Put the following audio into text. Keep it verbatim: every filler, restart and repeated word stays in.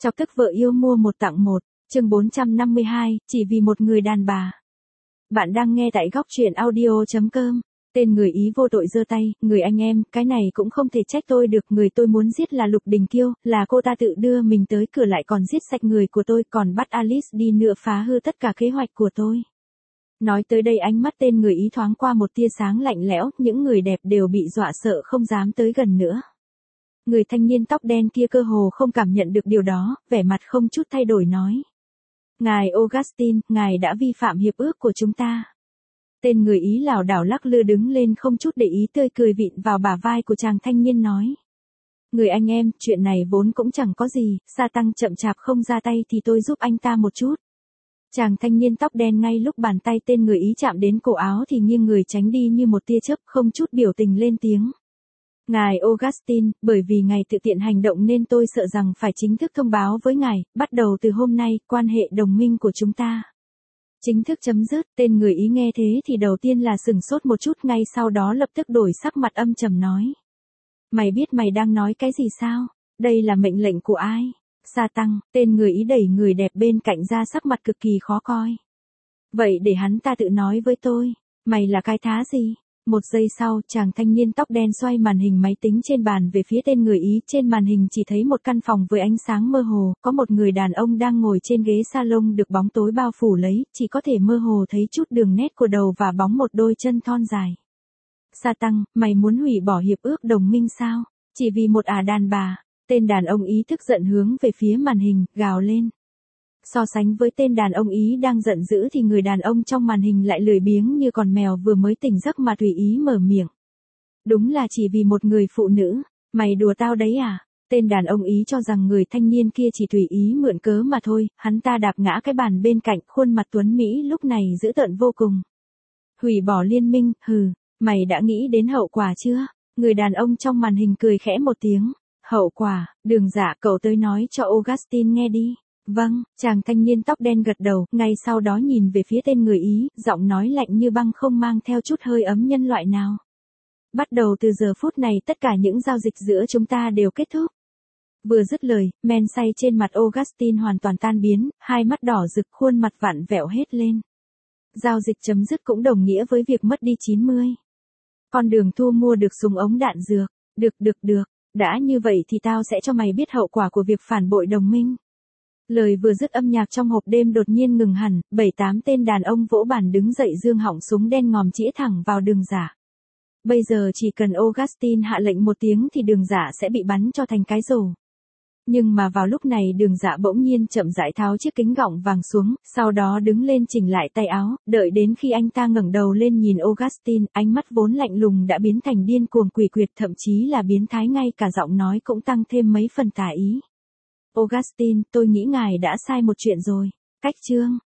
Chọc tức vợ yêu mua một tặng một, chương bốn trăm năm mươi hai, chỉ vì một người đàn bà. Bạn đang nghe tại góc truyện audio.com. Tên người Ý vô tội giơ tay, người anh em, cái này cũng không thể trách tôi được, người tôi muốn giết là Lục Đình Kiêu, là cô ta tự đưa mình tới cửa lại còn giết sạch người của tôi, còn bắt Alice đi nữa phá hư tất cả kế hoạch của tôi. Nói tới đây ánh mắt tên người Ý thoáng qua một tia sáng lạnh lẽo, những người đẹp đều bị dọa sợ không dám tới gần nữa. Người thanh niên tóc đen kia cơ hồ không cảm nhận được điều đó, vẻ mặt không chút thay đổi nói. Ngài Augustine, ngài đã vi phạm hiệp ước của chúng ta. Tên người Ý lảo đảo lắc lư đứng lên không chút để ý tươi cười vịn vào bả vai của chàng thanh niên nói. Người anh em, chuyện này vốn cũng chẳng có gì, sa tăng chậm chạp không ra tay thì tôi giúp anh ta một chút. Chàng thanh niên tóc đen ngay lúc bàn tay tên người Ý chạm đến cổ áo thì nghiêng người tránh đi như một tia chớp, không chút biểu tình lên tiếng. Ngài Augustine, bởi vì ngài tự tiện hành động nên tôi sợ rằng phải chính thức thông báo với ngài, bắt đầu từ hôm nay, quan hệ đồng minh của chúng ta chính thức chấm dứt. Tên người Ý nghe thế thì đầu tiên là sừng sốt một chút, ngay sau đó lập tức đổi sắc mặt âm trầm nói. Mày biết mày đang nói cái gì sao? Đây là mệnh lệnh của ai? Sa tăng, tên người Ý đẩy người đẹp bên cạnh ra, sắc mặt cực kỳ khó coi. Vậy để hắn ta tự nói với tôi, mày là cái thá gì? Một giây sau, chàng thanh niên tóc đen xoay màn hình máy tính trên bàn về phía tên người Ý, trên màn hình chỉ thấy một căn phòng với ánh sáng mơ hồ, có một người đàn ông đang ngồi trên ghế salon được bóng tối bao phủ lấy, chỉ có thể mơ hồ thấy chút đường nét của đầu và bóng một đôi chân thon dài. Sa tăng, mày muốn hủy bỏ hiệp ước đồng minh sao? Chỉ vì một ả đàn bà. Tên đàn ông Ý tức giận hướng về phía màn hình, gào lên. So sánh với tên đàn ông Ý đang giận dữ thì người đàn ông trong màn hình lại lười biếng như con mèo vừa mới tỉnh giấc mà tùy ý mở miệng. Đúng là chỉ vì một người phụ nữ, mày đùa tao đấy à? Tên đàn ông Ý cho rằng người thanh niên kia chỉ tùy ý mượn cớ mà thôi, hắn ta đạp ngã cái bàn bên cạnh, khuôn mặt tuấn Mỹ lúc này dữ tợn vô cùng. Hủy bỏ liên minh, hừ, mày đã nghĩ đến hậu quả chưa? Người đàn ông trong màn hình cười khẽ một tiếng. Hậu quả, Đường Dạ, cậu tới nói cho Augustine nghe đi. Vâng, chàng thanh niên tóc đen gật đầu, ngay sau đó nhìn về phía tên người Ý, giọng nói lạnh như băng không mang theo chút hơi ấm nhân loại nào. Bắt đầu từ giờ phút này tất cả những giao dịch giữa chúng ta đều kết thúc. Vừa dứt lời, men say trên mặt Augustine hoàn toàn tan biến, hai mắt đỏ rực, khuôn mặt vặn vẹo hết lên. Giao dịch chấm dứt cũng đồng nghĩa với việc mất đi chín mươi. Con đường thu mua được súng ống đạn dược, được được được, đã như vậy thì tao sẽ cho mày biết hậu quả của việc phản bội đồng minh. Lời vừa dứt âm nhạc trong hộp đêm đột nhiên ngừng hẳn, bảy tám tên đàn ông vỗ bàn đứng dậy giương họng súng đen ngòm chĩa thẳng vào Đường Dạ. Bây giờ chỉ cần Augustine hạ lệnh một tiếng thì Đường Dạ sẽ bị bắn cho thành cái rổ. Nhưng mà vào lúc này Đường Dạ bỗng nhiên chậm rãi tháo chiếc kính gọng vàng xuống, sau đó đứng lên chỉnh lại tay áo, đợi đến khi anh ta ngẩng đầu lên nhìn Augustine, ánh mắt vốn lạnh lùng đã biến thành điên cuồng quỷ quyệt, thậm chí là biến thái, ngay cả giọng nói cũng tăng thêm mấy phần tà ý. Augustine, tôi nghĩ ngài đã sai một chuyện rồi. Cách chương.